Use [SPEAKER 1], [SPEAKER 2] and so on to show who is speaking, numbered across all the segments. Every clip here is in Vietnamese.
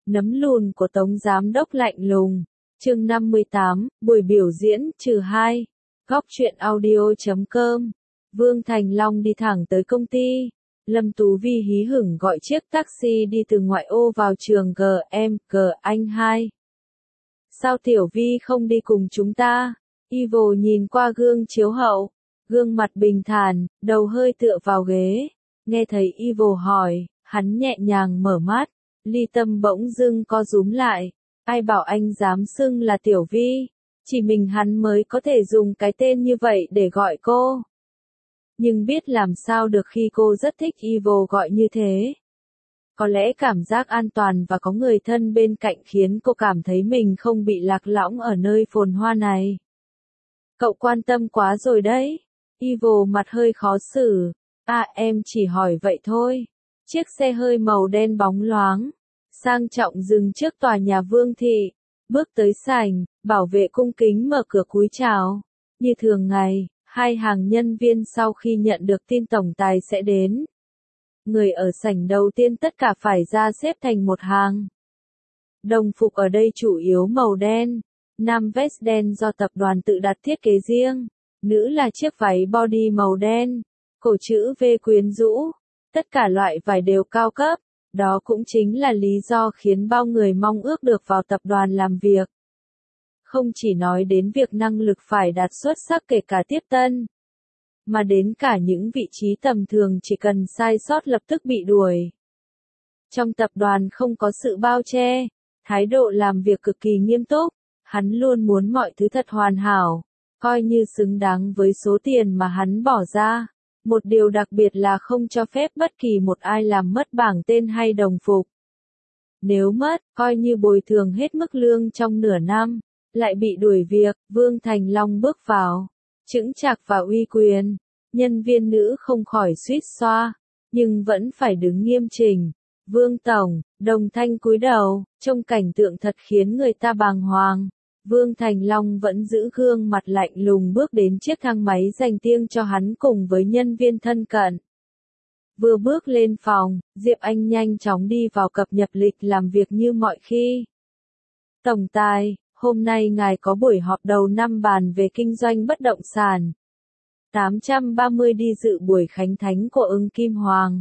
[SPEAKER 1] Nấm lùn của Tống Giám Đốc lạnh lùng. Chương 58, buổi biểu diễn -2. Góc truyện audio.com. Vương Thành Long đi thẳng tới công ty. Lâm Tú Vi hí hửng gọi chiếc taxi đi từ ngoại ô vào trường GM anh 2. Sao Tiểu Vi không đi cùng chúng ta? Ivo nhìn qua gương chiếu hậu. Gương mặt bình thản, đầu hơi tựa vào ghế. Nghe thấy Ivo hỏi, hắn nhẹ nhàng mở mắt. Ly tâm bỗng dưng co rúm lại. Ai bảo anh dám xưng là Tiểu Vi? Chỉ mình hắn mới có thể dùng cái tên như vậy để gọi cô. Nhưng biết làm sao được khi cô rất thích Ivo gọi như thế. Có lẽ cảm giác an toàn và có người thân bên cạnh khiến cô cảm thấy mình không bị lạc lõng ở nơi phồn hoa này. Cậu quan tâm quá rồi đấy. Ivo mặt hơi khó xử. Em chỉ hỏi vậy thôi. Chiếc xe hơi màu đen bóng loáng, sang trọng dừng trước tòa nhà Vương Thị. Bước tới sảnh, bảo vệ cung kính mở cửa cúi chào. Như thường ngày, hai hàng nhân viên sau khi nhận được tin tổng tài sẽ đến. Người ở sảnh đầu tiên tất cả phải ra xếp thành một hàng. Đồng phục ở đây chủ yếu màu đen, nam vest đen do tập đoàn tự đặt thiết kế riêng, nữ là chiếc váy body màu đen, cổ chữ V quyến rũ, tất cả loại vải đều cao cấp, đó cũng chính là lý do khiến bao người mong ước được vào tập đoàn làm việc. Không chỉ nói đến việc năng lực phải đạt xuất sắc kể cả tiếp tân, mà đến cả những vị trí tầm thường chỉ cần sai sót lập tức bị đuổi. Trong tập đoàn không có sự bao che, thái độ làm việc cực kỳ nghiêm túc, hắn luôn muốn mọi thứ thật hoàn hảo, coi như xứng đáng với số tiền mà hắn bỏ ra. Một điều đặc biệt là không cho phép bất kỳ một ai làm mất bảng tên hay đồng phục. Nếu mất, coi như bồi thường hết mức lương trong nửa năm, lại bị đuổi việc. Vương Thành Long bước vào, chững chạc và uy quyền. Nhân viên nữ không khỏi suýt xoa, nhưng vẫn phải đứng nghiêm chỉnh. Vương Tổng, đồng thanh cúi đầu, trông cảnh tượng thật khiến người ta bàng hoàng. Vương Thành Long vẫn giữ gương mặt lạnh lùng bước đến chiếc thang máy dành riêng cho hắn cùng với nhân viên thân cận. Vừa bước lên phòng, Diệp Anh nhanh chóng đi vào cập nhật lịch làm việc như mọi khi. Tổng tài, hôm nay ngài có buổi họp đầu năm bàn về kinh doanh bất động sản. 830 đi dự buổi khánh thánh của Ưng Kim Hoàng.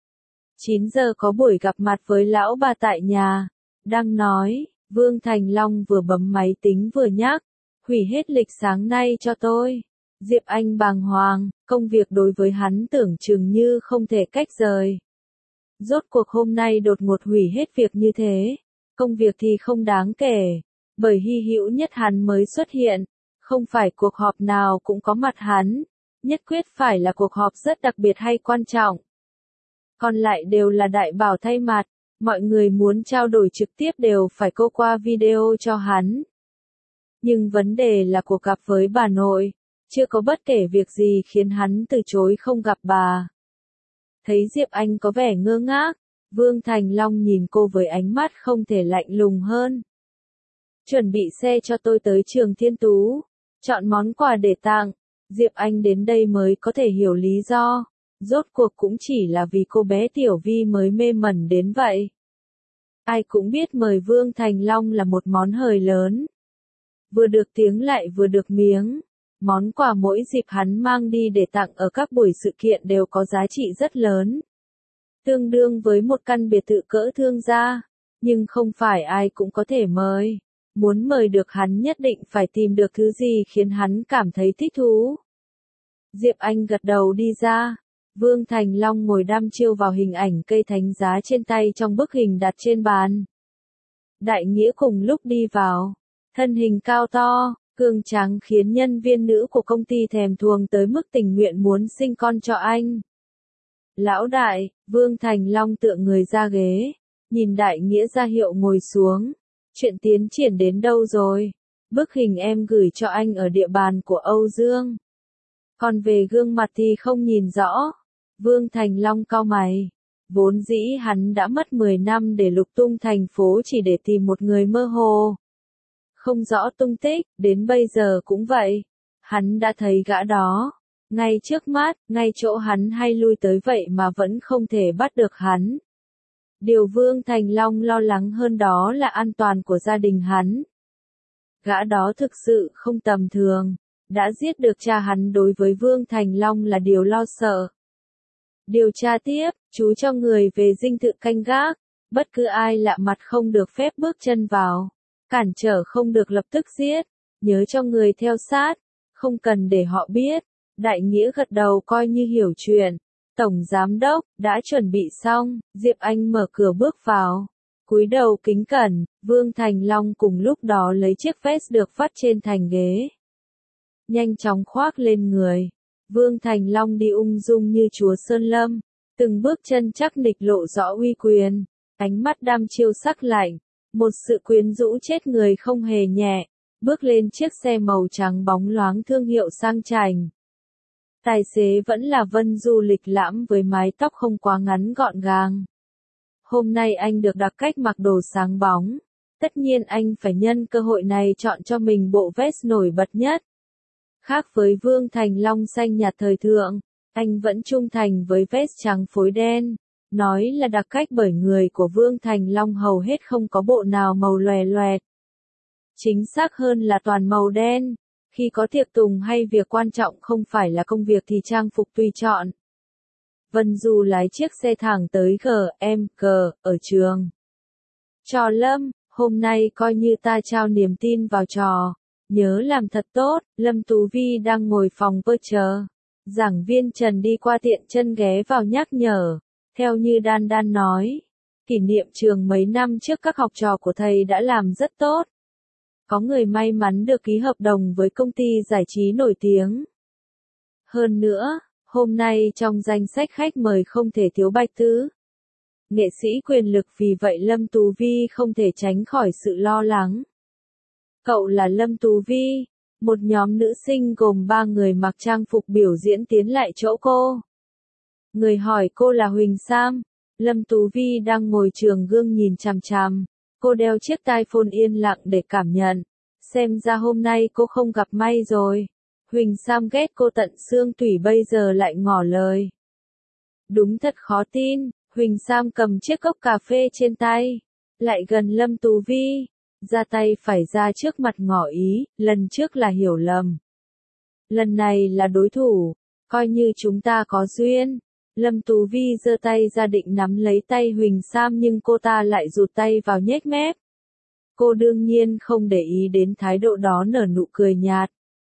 [SPEAKER 1] 9 giờ có buổi gặp mặt với lão bà tại nhà. Đang nói, Vương Thành Long vừa bấm máy tính vừa nhắc, hủy hết lịch sáng nay cho tôi. Diệp Anh bàng hoàng, công việc đối với hắn tưởng chừng như không thể cách rời. Rốt cuộc hôm nay đột ngột hủy hết việc như thế, công việc thì không đáng kể, bởi hy hữu nhất hắn mới xuất hiện, không phải cuộc họp nào cũng có mặt hắn, nhất quyết phải là cuộc họp rất đặc biệt hay quan trọng. Còn lại đều là đại bảo thay mặt. Mọi người muốn trao đổi trực tiếp đều phải câu qua video cho hắn. Nhưng vấn đề là cuộc gặp với bà nội, chưa có bất kể việc gì khiến hắn từ chối không gặp bà. Thấy Diệp Anh có vẻ ngơ ngác, Vương Thành Long nhìn cô với ánh mắt không thể lạnh lùng hơn. Chuẩn bị xe cho tôi tới trường Thiên Tú, chọn món quà để tặng. Diệp Anh đến đây mới có thể hiểu lý do. Rốt cuộc cũng chỉ là vì cô bé Tiểu Vi mới mê mẩn đến vậy. Ai cũng biết mời Vương Thành Long là một món hời lớn. Vừa được tiếng lại vừa được miếng. Món quà mỗi dịp hắn mang đi để tặng ở các buổi sự kiện đều có giá trị rất lớn. Tương đương với một căn biệt thự cỡ thương gia. Nhưng không phải ai cũng có thể mời. Muốn mời được hắn nhất định phải tìm được thứ gì khiến hắn cảm thấy thích thú. Diệp Anh gật đầu đi ra. Vương Thành Long ngồi đăm chiêu vào hình ảnh cây thánh giá trên tay trong bức hình đặt trên bàn. Đại Nghĩa cùng lúc đi vào, thân hình cao to, cường tráng khiến nhân viên nữ của công ty thèm thuồng tới mức tình nguyện muốn sinh con cho anh. Lão đại, Vương Thành Long tựa người ra ghế, nhìn Đại Nghĩa ra hiệu ngồi xuống. Chuyện tiến triển đến đâu rồi? Bức hình em gửi cho anh ở địa bàn của Âu Dương. Còn về gương mặt thì không nhìn rõ. Vương Thành Long cau mày. Vốn dĩ hắn đã mất 10 năm để lục tung thành phố chỉ để tìm một người mơ hồ. Không rõ tung tích, đến bây giờ cũng vậy. Hắn đã thấy gã đó. Ngay trước mắt, ngay chỗ hắn hay lui tới vậy mà vẫn không thể bắt được hắn. Điều Vương Thành Long lo lắng hơn đó là an toàn của gia đình hắn. Gã đó thực sự không tầm thường, đã giết được cha hắn đối với Vương Thành Long là điều lo sợ. Điều tra tiếp, chú cho người về dinh thự canh gác, bất cứ ai lạ mặt không được phép bước chân vào, cản trở không được lập tức giết, nhớ cho người theo sát, không cần để họ biết. Đại Nghĩa gật đầu coi như hiểu chuyện. Tổng giám đốc, đã chuẩn bị xong, Diệp Anh mở cửa bước vào. Cúi đầu kính cẩn, Vương Thành Long cùng lúc đó lấy chiếc vest được vắt trên thành ghế. Nhanh chóng khoác lên người. Vương Thành Long đi ung dung như chúa Sơn Lâm, từng bước chân chắc nịch lộ rõ uy quyền, ánh mắt đăm chiêu sắc lạnh, một sự quyến rũ chết người không hề nhẹ, bước lên chiếc xe màu trắng bóng loáng thương hiệu sang chảnh. Tài xế vẫn là Vân Du lịch lãm với mái tóc không quá ngắn gọn gàng. Hôm nay anh được đặc cách mặc đồ sáng bóng, tất nhiên anh phải nhân cơ hội này chọn cho mình bộ vest nổi bật nhất. Khác với Vương Thành Long xanh nhạt thời thượng, anh vẫn trung thành với vest trắng phối đen. Nói là đặc cách bởi người của Vương Thành Long hầu hết không có bộ nào màu lòe loẹt. Chính xác hơn là toàn màu đen. Khi có tiệc tùng hay việc quan trọng không phải là công việc thì trang phục tùy chọn. Vân Du lái chiếc xe thẳng tới GMG ở trường. Trò Lâm, hôm nay coi như ta trao niềm tin vào trò. Nhớ làm thật tốt, Lâm Tú Vi đang ngồi phòng vơ chờ. Giảng viên Trần đi qua tiện chân ghé vào nhắc nhở. Theo như Đan Đan nói, kỷ niệm trường mấy năm trước các học trò của thầy đã làm rất tốt. Có người may mắn được ký hợp đồng với công ty giải trí nổi tiếng. Hơn nữa, hôm nay trong danh sách khách mời không thể thiếu Bạch Tứ. Nghệ sĩ quyền lực, vì vậy Lâm Tú Vi không thể tránh khỏi sự lo lắng. Cậu là Lâm Tú Vi, một nhóm nữ sinh gồm 3 người mặc trang phục biểu diễn tiến lại chỗ cô. Người hỏi cô là Huỳnh Sam. Lâm Tú Vi đang ngồi trường gương nhìn chằm chằm. Cô đeo chiếc tai phone yên lặng để cảm nhận. Xem ra hôm nay cô không gặp may rồi. Huỳnh Sam ghét cô tận xương tủy bây giờ lại ngỏ lời. Đúng thật khó tin. Huỳnh Sam cầm chiếc cốc cà phê trên tay. Lại gần Lâm Tú Vi. Ra tay phải ra trước mặt ngỏ ý. Lần trước là hiểu lầm. Lần này là đối thủ. Coi như chúng ta có duyên. Lâm Tú Vi giơ tay ra định nắm lấy tay Huỳnh Sam nhưng cô ta lại rụt tay vào nhếch mép. Cô đương nhiên không để ý đến thái độ đó, nở nụ cười nhạt.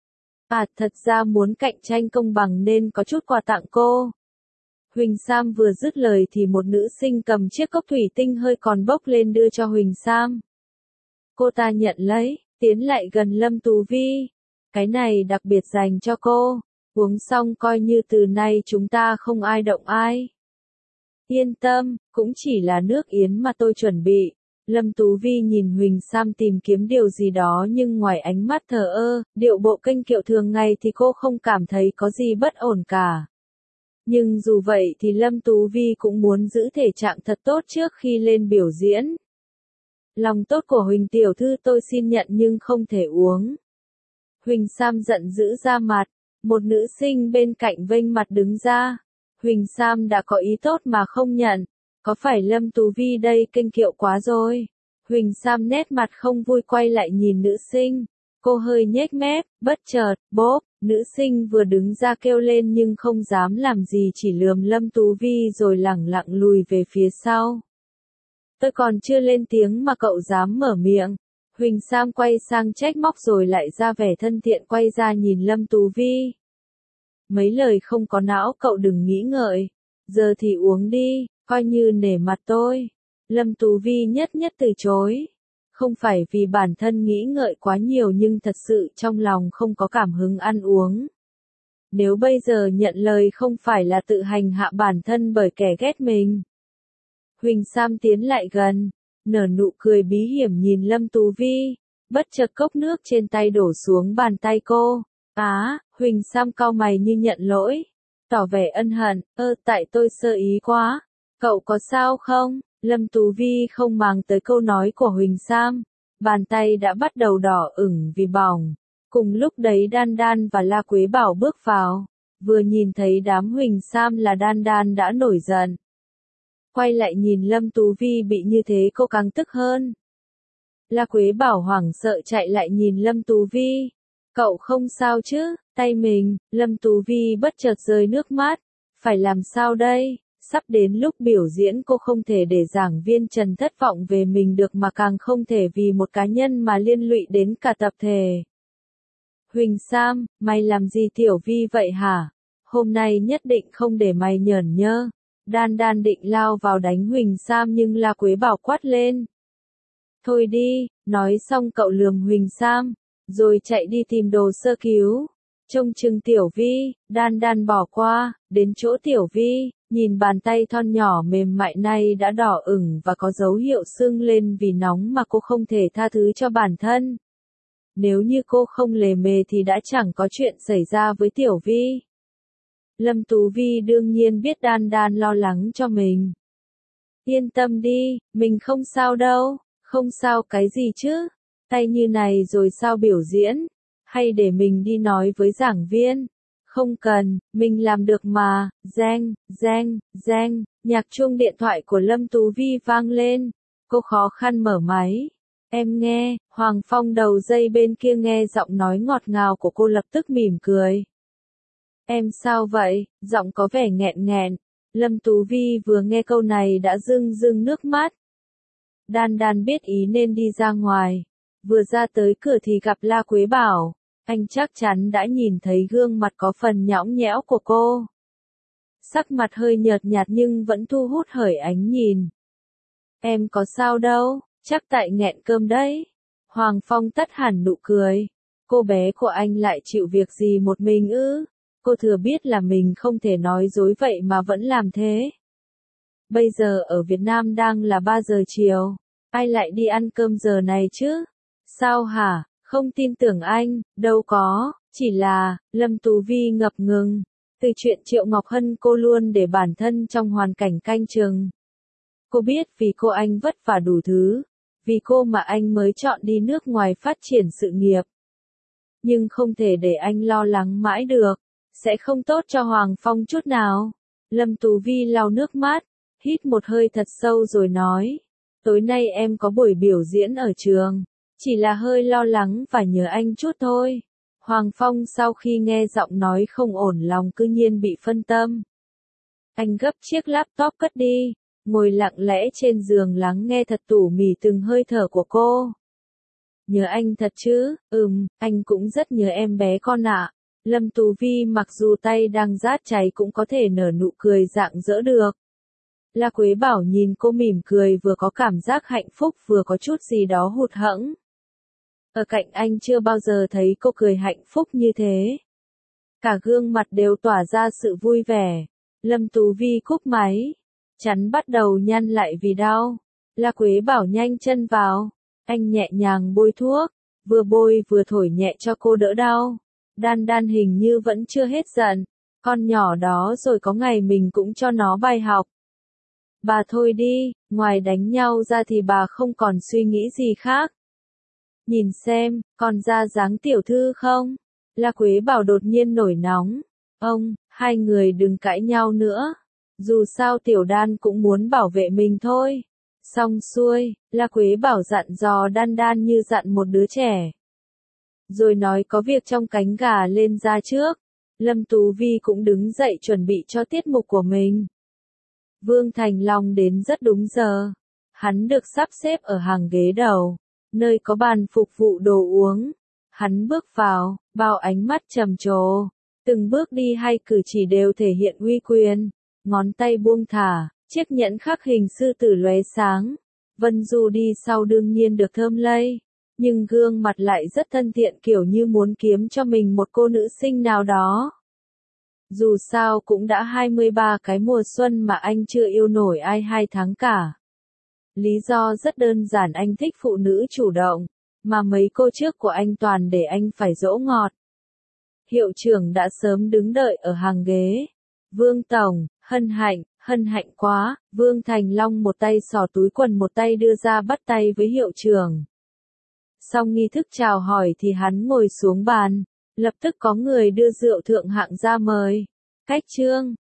[SPEAKER 1] Thật ra muốn cạnh tranh công bằng nên có chút quà tặng cô. Huỳnh Sam vừa dứt lời thì một nữ sinh cầm chiếc cốc thủy tinh hơi còn bốc lên đưa cho Huỳnh Sam. Cô ta nhận lấy, tiến lại gần Lâm Tú Vi. Cái này đặc biệt dành cho cô. Uống xong coi như từ nay chúng ta không ai động ai. Yên tâm, cũng chỉ là nước yến mà tôi chuẩn bị. Lâm Tú Vi nhìn Huỳnh Sam tìm kiếm điều gì đó nhưng ngoài ánh mắt thờ ơ, điệu bộ kênh kiệu thường ngày thì cô không cảm thấy có gì bất ổn cả. Nhưng dù vậy thì Lâm Tú Vi cũng muốn giữ thể trạng thật tốt trước khi lên biểu diễn. Lòng tốt của Huỳnh tiểu thư tôi xin nhận nhưng không thể uống. Huỳnh Sam giận dữ ra mặt. Một nữ sinh bên cạnh vênh mặt đứng ra. Huỳnh Sam đã có ý tốt mà không nhận. Có phải Lâm Tú Vi đây kênh kiệu quá rồi? Huỳnh Sam nét mặt không vui quay lại nhìn nữ sinh. Cô hơi nhếch mép, bất chợt, bốp, nữ sinh vừa đứng ra kêu lên nhưng không dám làm gì, chỉ lườm Lâm Tú Vi rồi lẳng lặng lùi về phía sau. Tôi còn chưa lên tiếng mà cậu dám mở miệng. Huỳnh Sam quay sang trách móc rồi lại ra vẻ thân thiện quay ra nhìn Lâm Tú Vi. Mấy lời không có não cậu đừng nghĩ ngợi. Giờ thì uống đi, coi như nể mặt tôi. Lâm Tú Vi nhất từ chối. Không phải vì bản thân nghĩ ngợi quá nhiều nhưng thật sự trong lòng không có cảm hứng ăn uống. Nếu bây giờ nhận lời không phải là tự hành hạ bản thân bởi kẻ ghét mình. Huỳnh Sam tiến lại gần, nở nụ cười bí hiểm nhìn Lâm Tú Vi, bất chợt cốc nước trên tay đổ xuống bàn tay cô. Huỳnh Sam cau mày như nhận lỗi, tỏ vẻ ân hận, tại tôi sơ ý quá, cậu có sao không? Lâm Tú Vi không màng tới câu nói của Huỳnh Sam, bàn tay đã bắt đầu đỏ ửng vì bỏng. Cùng lúc đấy Đan Đan và La Quế Bảo bước vào, vừa nhìn thấy đám Huỳnh Sam là Đan Đan đã nổi giận. Quay lại nhìn Lâm Tú Vi bị như thế cô càng tức hơn. La Quế Bảo hoảng sợ chạy lại nhìn Lâm Tú Vi. Cậu không sao chứ, tay mình, Lâm Tú Vi bất chợt rơi nước mắt. Phải làm sao đây, sắp đến lúc biểu diễn cô không thể để giảng viên Trần thất vọng về mình được mà càng không thể vì một cá nhân mà liên lụy đến cả tập thể. Huỳnh Sam, mày làm gì Tiểu Vi vậy hả? Hôm nay nhất định không để mày nhởn nhơ. Đan Đan định lao vào đánh Huỳnh Sam nhưng La Quế Bảo quát lên. Thôi đi, nói xong cậu lườm Huỳnh Sam, rồi chạy đi tìm đồ sơ cứu. Trông chừng Tiểu Vi, Đan Đan bỏ qua, đến chỗ Tiểu Vi, nhìn bàn tay thon nhỏ mềm mại này đã đỏ ửng và có dấu hiệu sưng lên vì nóng mà cô không thể tha thứ cho bản thân. Nếu như cô không lề mề thì đã chẳng có chuyện xảy ra với Tiểu Vi. Lâm Tú Vi đương nhiên biết Đan Đan lo lắng cho mình. Yên tâm đi, mình không sao đâu, không sao cái gì chứ, tay như này rồi sao biểu diễn, hay để mình đi nói với giảng viên. Không cần, mình làm được mà. Reng, reng, reng, nhạc chuông điện thoại của Lâm Tú Vi vang lên. Cô khó khăn mở máy. Em nghe, Hoàng Phong đầu dây bên kia nghe giọng nói ngọt ngào của cô lập tức mỉm cười. Em sao vậy, giọng có vẻ nghẹn nghẹn. Lâm Tú Vi vừa nghe câu này đã rưng rưng nước mắt. Đan Đan biết ý nên đi ra ngoài. Vừa ra tới cửa thì gặp La Quế Bảo. Anh chắc chắn đã nhìn thấy gương mặt có phần nhõng nhẽo của cô. Sắc mặt hơi nhợt nhạt nhưng vẫn thu hút hởi ánh nhìn. Em có sao đâu, chắc tại nghẹn cơm đấy. Hoàng Phong tắt hẳn nụ cười. Cô bé của anh lại chịu việc gì một mình ư? Cô thừa biết là mình không thể nói dối vậy mà vẫn làm thế. Bây giờ ở Việt Nam đang là 3 giờ chiều. Ai lại đi ăn cơm giờ này chứ? Sao hả? Không tin tưởng anh, đâu có, chỉ là, Lâm Tú Vi ngập ngừng. Từ chuyện Triệu Ngọc Hân cô luôn để bản thân trong hoàn cảnh canh chừng. Cô biết vì cô anh vất vả đủ thứ. Vì cô mà anh mới chọn đi nước ngoài phát triển sự nghiệp. Nhưng không thể để anh lo lắng mãi được. Sẽ không tốt cho Hoàng Phong chút nào. Lâm Tú Vi lau nước mắt, hít một hơi thật sâu rồi nói. Tối nay em có buổi biểu diễn ở trường. Chỉ là hơi lo lắng và nhớ anh chút thôi. Hoàng Phong sau khi nghe giọng nói không ổn lòng cứ nhiên bị phân tâm. Anh gấp chiếc laptop cất đi, ngồi lặng lẽ trên giường lắng nghe thật tỉ mỉ từng hơi thở của cô. Nhớ anh thật chứ? Anh cũng rất nhớ em bé con ạ. Lâm Tú Vi mặc dù tay đang rát cháy cũng có thể nở nụ cười rạng rỡ được. La Quế Bảo nhìn cô mỉm cười vừa có cảm giác hạnh phúc vừa có chút gì đó hụt hẫng. Ở cạnh anh chưa bao giờ thấy cô cười hạnh phúc như thế. Cả gương mặt đều tỏa ra sự vui vẻ. Lâm Tú Vi cúp máy. Chắn bắt đầu nhăn lại vì đau. La Quế Bảo nhanh chân vào. Anh nhẹ nhàng bôi thuốc. Vừa bôi vừa thổi nhẹ cho cô đỡ đau. Đan Đan hình như vẫn chưa hết giận. Con nhỏ đó rồi có ngày mình cũng cho nó bài học. Bà thôi đi, ngoài đánh nhau ra thì bà không còn suy nghĩ gì khác. Nhìn xem, còn ra dáng tiểu thư không? La Quế Bảo đột nhiên nổi nóng. Hai người đừng cãi nhau nữa. Dù sao Tiểu Đan cũng muốn bảo vệ mình thôi. Xong xuôi, La Quế Bảo dặn dò Đan Đan như dặn một đứa trẻ. Rồi nói có việc trong cánh gà lên ra trước. Lâm Tú Vi cũng đứng dậy chuẩn bị cho tiết mục của mình. Vương Thành Long đến rất đúng giờ. Hắn được sắp xếp ở hàng ghế đầu, nơi có bàn phục vụ đồ uống. Hắn bước vào, bao ánh mắt trầm trồ. Từng bước đi hay cử chỉ đều thể hiện uy quyền. Ngón tay buông thả, chiếc nhẫn khắc hình sư tử lóe sáng. Vân Du đi sau đương nhiên được thơm lây. Nhưng gương mặt lại rất thân thiện kiểu như muốn kiếm cho mình một cô nữ sinh nào đó. Dù sao cũng đã 23 cái mùa xuân mà anh chưa yêu nổi ai 2 tháng cả. Lý do rất đơn giản, anh thích phụ nữ chủ động, mà mấy cô trước của anh toàn để anh phải dỗ ngọt. Hiệu trưởng đã sớm đứng đợi ở hàng ghế. Vương Tổng, hân hạnh quá. Vương Thành Long một tay xỏ túi quần một tay đưa ra bắt tay với hiệu trưởng. Xong nghi thức chào hỏi thì hắn ngồi xuống bàn. Lập tức có người đưa rượu thượng hạng ra mời. Khách trương,